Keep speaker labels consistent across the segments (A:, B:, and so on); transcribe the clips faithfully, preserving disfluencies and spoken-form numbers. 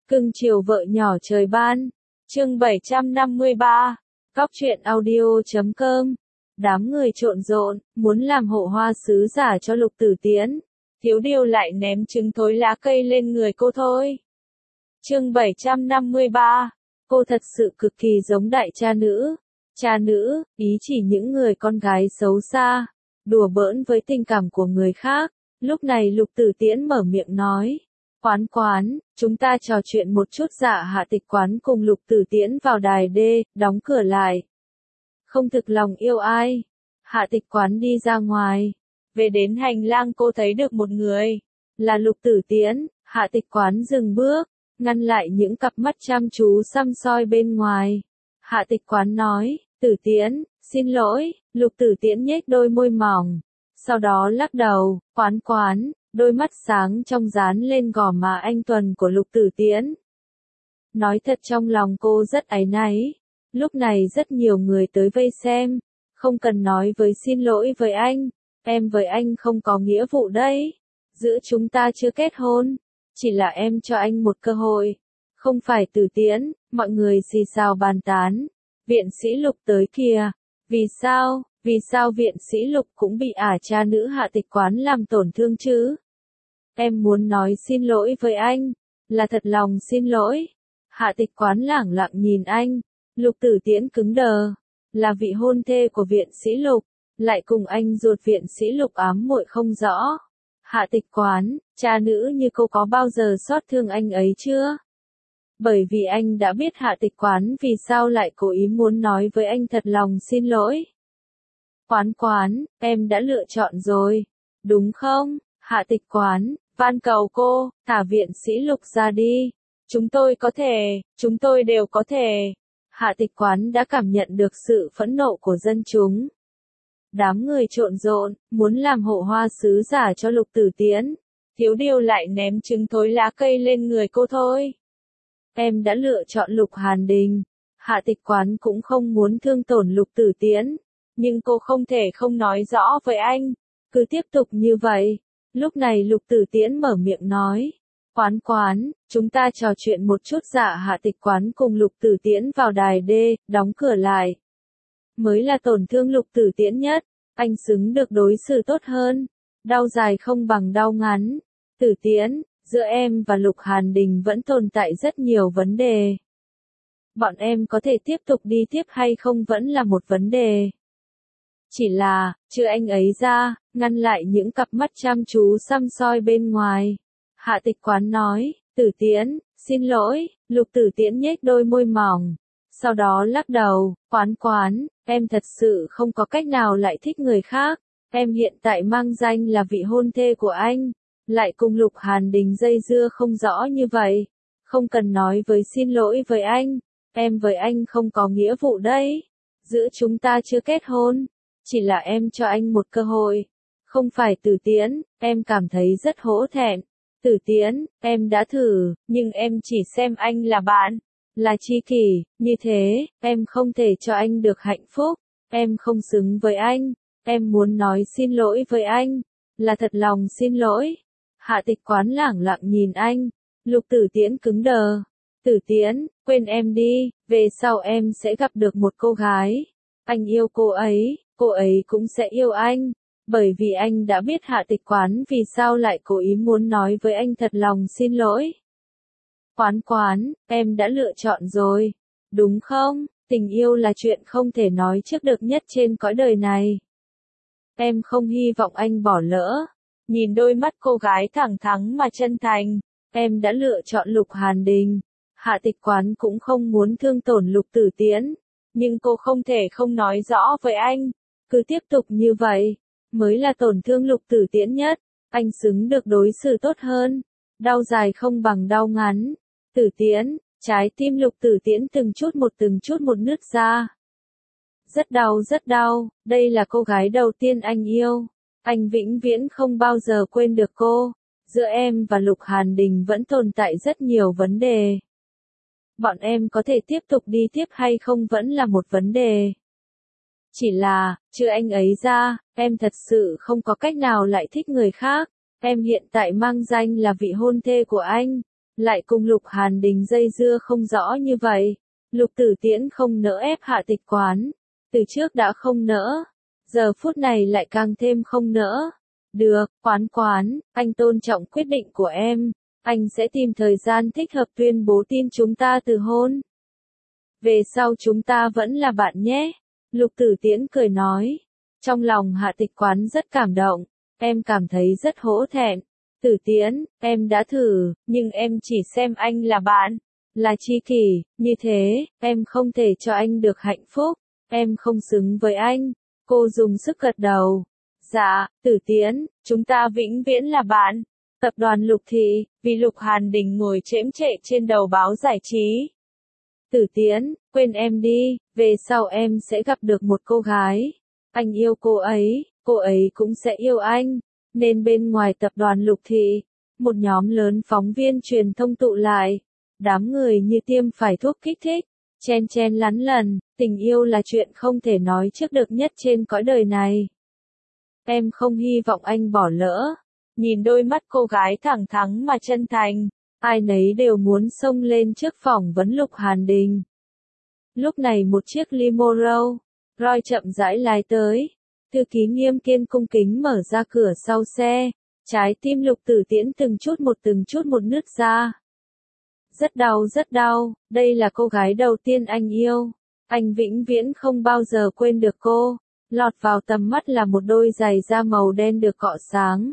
A: Cưng chiều vợ nhỏ trời ban. Chương bảy trăm năm mươi ba. Góc truyện audio chấm com. Đám người trộn rộn, muốn làm hộ hoa sứ giả cho Lục Tử Tiễn. Thiếu điều lại ném trứng thối lá cây lên người cô thôi. Chương bảy trăm năm mươi ba. Cô thật sự cực kỳ giống đại cha nữ. Cha nữ, ý chỉ những người con gái xấu xa, đùa bỡn với tình cảm của người khác. Lúc này Lục Tử Tiễn mở miệng nói. Quán quán, chúng ta trò chuyện một chút. Dạ Hạ Tịch Quán cùng Lục Tử Tiễn vào đài đê, đóng cửa lại. Không thực lòng yêu ai. Hạ Tịch Quán đi ra ngoài. Về đến hành lang cô thấy được một người. Là Lục Tử Tiễn. Hạ Tịch Quán dừng bước, ngăn lại những cặp mắt chăm chú săm soi bên ngoài. Hạ Tịch Quán nói, Tử Tiễn, xin lỗi. Lục Tử Tiễn nhếch đôi môi mỏng. Sau đó lắc đầu, quán quán. Đôi mắt sáng trong dán lên gò má anh tuần của Lục Tử Tiễn. Nói thật trong lòng cô rất áy náy. Lúc này rất nhiều người tới vây xem. Không cần nói với xin lỗi với anh. Em với anh không có nghĩa vụ đấy. Giữa chúng ta chưa kết hôn. Chỉ là em cho anh một cơ hội. Không phải Tử Tiễn. Mọi người xì xào bàn tán. Viện sĩ Lục tới kìa. Vì sao? Vì sao viện sĩ Lục cũng bị ả cha nữ Hạ Tịch Quán làm tổn thương chứ? Em muốn nói xin lỗi với anh. Là thật lòng xin lỗi. Hạ Tịch Quán lẳng lặng nhìn anh. Lục Tử Tiễn cứng đờ. Là vị hôn thê của viện sĩ Lục. Lại cùng anh ruột viện sĩ Lục ám muội không rõ. Hạ Tịch Quán, cha nữ như cô có bao giờ xót thương anh ấy chưa? Bởi vì anh đã biết Hạ Tịch Quán vì sao lại cố ý muốn nói với anh thật lòng xin lỗi. Quán quán, em đã lựa chọn rồi. Đúng không? Hạ Tịch Quán, van cầu cô, thả viện sĩ Lục ra đi. Chúng tôi có thể, chúng tôi đều có thể. Hạ Tịch Quán đã cảm nhận được sự phẫn nộ của dân chúng. Đám người trộn rộn, muốn làm hộ hoa sứ giả cho Lục Tử Tiễn. Thiếu điều lại ném trứng thối lá cây lên người cô thôi. Em đã lựa chọn Lục Hàn Đình. Hạ Tịch Quán cũng không muốn thương tổn Lục Tử Tiễn. Nhưng cô không thể không nói rõ với anh. Cứ tiếp tục như vậy. Lúc này Lục Tử Tiễn mở miệng nói. Quán quán, chúng ta trò chuyện một chút. Dạ Hạ Tịch Quán cùng Lục Tử Tiễn vào đài đê, đóng cửa lại. Mới là tổn thương Lục Tử Tiễn nhất. Anh xứng được đối xử tốt hơn. Đau dài không bằng đau ngắn. Tử Tiễn, giữa em và Lục Hàn Đình vẫn tồn tại rất nhiều vấn đề. Bọn em có thể tiếp tục đi tiếp hay không vẫn là một vấn đề. Chỉ là, trừ anh ấy ra, ngăn lại những cặp mắt chăm chú săm soi bên ngoài. Hạ Tịch Quán nói, Tử Tiễn, xin lỗi. Lục Tử Tiễn nhếch đôi môi mỏng. Sau đó lắc đầu, quán quán, em thật sự không có cách nào lại thích người khác. Em hiện tại mang danh là vị hôn thê của anh. Lại cùng Lục Hàn Đình dây dưa không rõ như vậy. Không cần nói với xin lỗi với anh. Em với anh không có nghĩa vụ đấy. Giữa chúng ta chưa kết hôn. Chỉ là em cho anh một cơ hội. Không phải Tử Tiễn, em cảm thấy rất hổ thẹn. Tử Tiễn, em đã thử, nhưng em chỉ xem anh là bạn, là tri kỷ, như thế, em không thể cho anh được hạnh phúc. Em không xứng với anh. Em muốn nói xin lỗi với anh. Là thật lòng xin lỗi. Hạ Tịch Quán lẳng lặng nhìn anh. Lục Tử Tiễn cứng đờ. Tử Tiễn, quên em đi, về sau em sẽ gặp được một cô gái. Anh yêu cô ấy. Cô ấy cũng sẽ yêu anh. Bởi vì anh đã biết Hạ Tịch Quán vì sao lại cố ý muốn nói với anh thật lòng xin lỗi. Quán quán, em đã lựa chọn rồi. Đúng không? Tình yêu là chuyện không thể nói trước được nhất trên cõi đời này. Em không hy vọng anh bỏ lỡ. Nhìn đôi mắt cô gái thẳng thắn mà chân thành. Em đã lựa chọn Lục Hàn Đình. Hạ Tịch Quán cũng không muốn thương tổn Lục Tử Tiễn. Nhưng cô không thể không nói rõ với anh. Cứ tiếp tục như vậy. Mới là tổn thương Lục Tử Tiễn nhất. Anh xứng được đối xử tốt hơn. Đau dài không bằng đau ngắn. Tử Tiễn, trái tim Lục Tử Tiễn từng chút một từng chút một nứt ra. Rất đau rất đau. Đây là cô gái đầu tiên anh yêu. Anh vĩnh viễn không bao giờ quên được cô. Giữa em và Lục Hàn Đình vẫn tồn tại rất nhiều vấn đề. Bọn em có thể tiếp tục đi tiếp hay không vẫn là một vấn đề. Chỉ là, trừ anh ấy ra, em thật sự không có cách nào lại thích người khác. Em hiện tại mang danh là vị hôn thê của anh. lại cùng Lục Hàn Đình dây dưa không rõ như vậy. Lục Tử Tiễn không nỡ ép Hạ Tịch Quán, từ trước đã không nỡ, giờ phút này lại càng thêm không nỡ. Được, Quán Quán, anh tôn trọng quyết định của em, anh sẽ tìm thời gian thích hợp tuyên bố tin chúng ta từ hôn. Về sau chúng ta vẫn là bạn nhé. Lục Tử Tiễn cười nói. Trong lòng Hạ Tịch Quán rất cảm động, em cảm thấy rất hổ thẹn. Tử Tiễn, em đã thử, nhưng em chỉ xem anh là bạn, là tri kỷ, như thế, em không thể cho anh được hạnh phúc, em không xứng với anh. Cô dùng sức gật đầu. Dạ, Tử Tiễn, chúng ta vĩnh viễn là bạn. Tập đoàn Lục Thị, vì Lục Hàn Đình ngồi chễm chệ trên đầu báo giải trí. Tử Tiễn, quên em đi, về sau em sẽ gặp được một cô gái. Anh yêu cô ấy, cô ấy cũng sẽ yêu anh. Nên bên ngoài tập đoàn Lục Thị, một nhóm lớn phóng viên truyền thông tụ lại. Đám người như tiêm phải thuốc kích thích, chen chen lắn lần, tình yêu là chuyện không thể nói trước được nhất trên cõi đời này. Em không hy vọng anh bỏ lỡ. Nhìn đôi mắt cô gái thẳng thắn mà chân thành, ai nấy đều muốn xông lên trước phỏng vấn Lục Hàn Đình. Lúc này một chiếc limo Rolls Royce chậm rãi lái tới. Thư ký Nghiêm Kiên cung kính mở ra cửa sau xe, trái tim Lục Tử Tiễn từng chút một từng chút một nứt ra. Rất đau rất đau, đây là cô gái đầu tiên anh yêu. Anh vĩnh viễn không bao giờ quên được cô. Lọt vào tầm mắt là một đôi giày da màu đen được cọ sáng.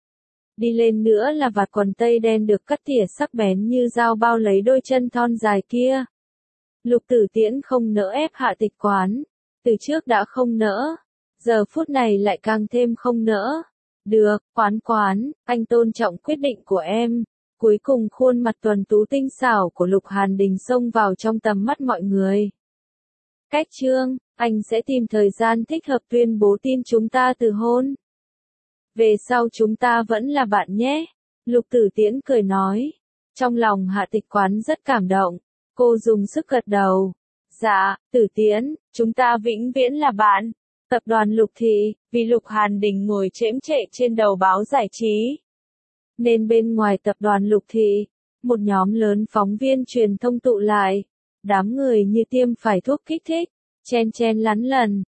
A: Đi lên nữa là vạt quần tây đen được cắt tỉa sắc bén như dao bao lấy đôi chân thon dài kia. Lục Tử Tiễn không nỡ ép Hạ Tịch Quán, từ trước đã không nỡ, giờ phút này lại càng thêm không nỡ. Được, Quán Quán, anh tôn trọng quyết định của em. Cuối cùng khuôn mặt tuấn tú tinh xảo của Lục Hàn Đình xông vào trong tầm mắt mọi người. Cách Trương, anh sẽ tìm thời gian thích hợp tuyên bố tin chúng ta từ hôn. Về sau chúng ta vẫn là bạn nhé. Lục Tử Tiễn cười nói. Trong lòng Hạ Tịch Quán rất cảm động. Cô dùng sức gật đầu. Dạ, Tử Tiễn, chúng ta vĩnh viễn là bạn. Tập đoàn Lục Thị, vì Lục Hàn Đình ngồi chễm chệ trên đầu báo giải trí. Nên bên ngoài tập đoàn Lục Thị, một nhóm lớn phóng viên truyền thông tụ lại. Đám người như tiêm phải thuốc kích thích, chen chen lắn lần,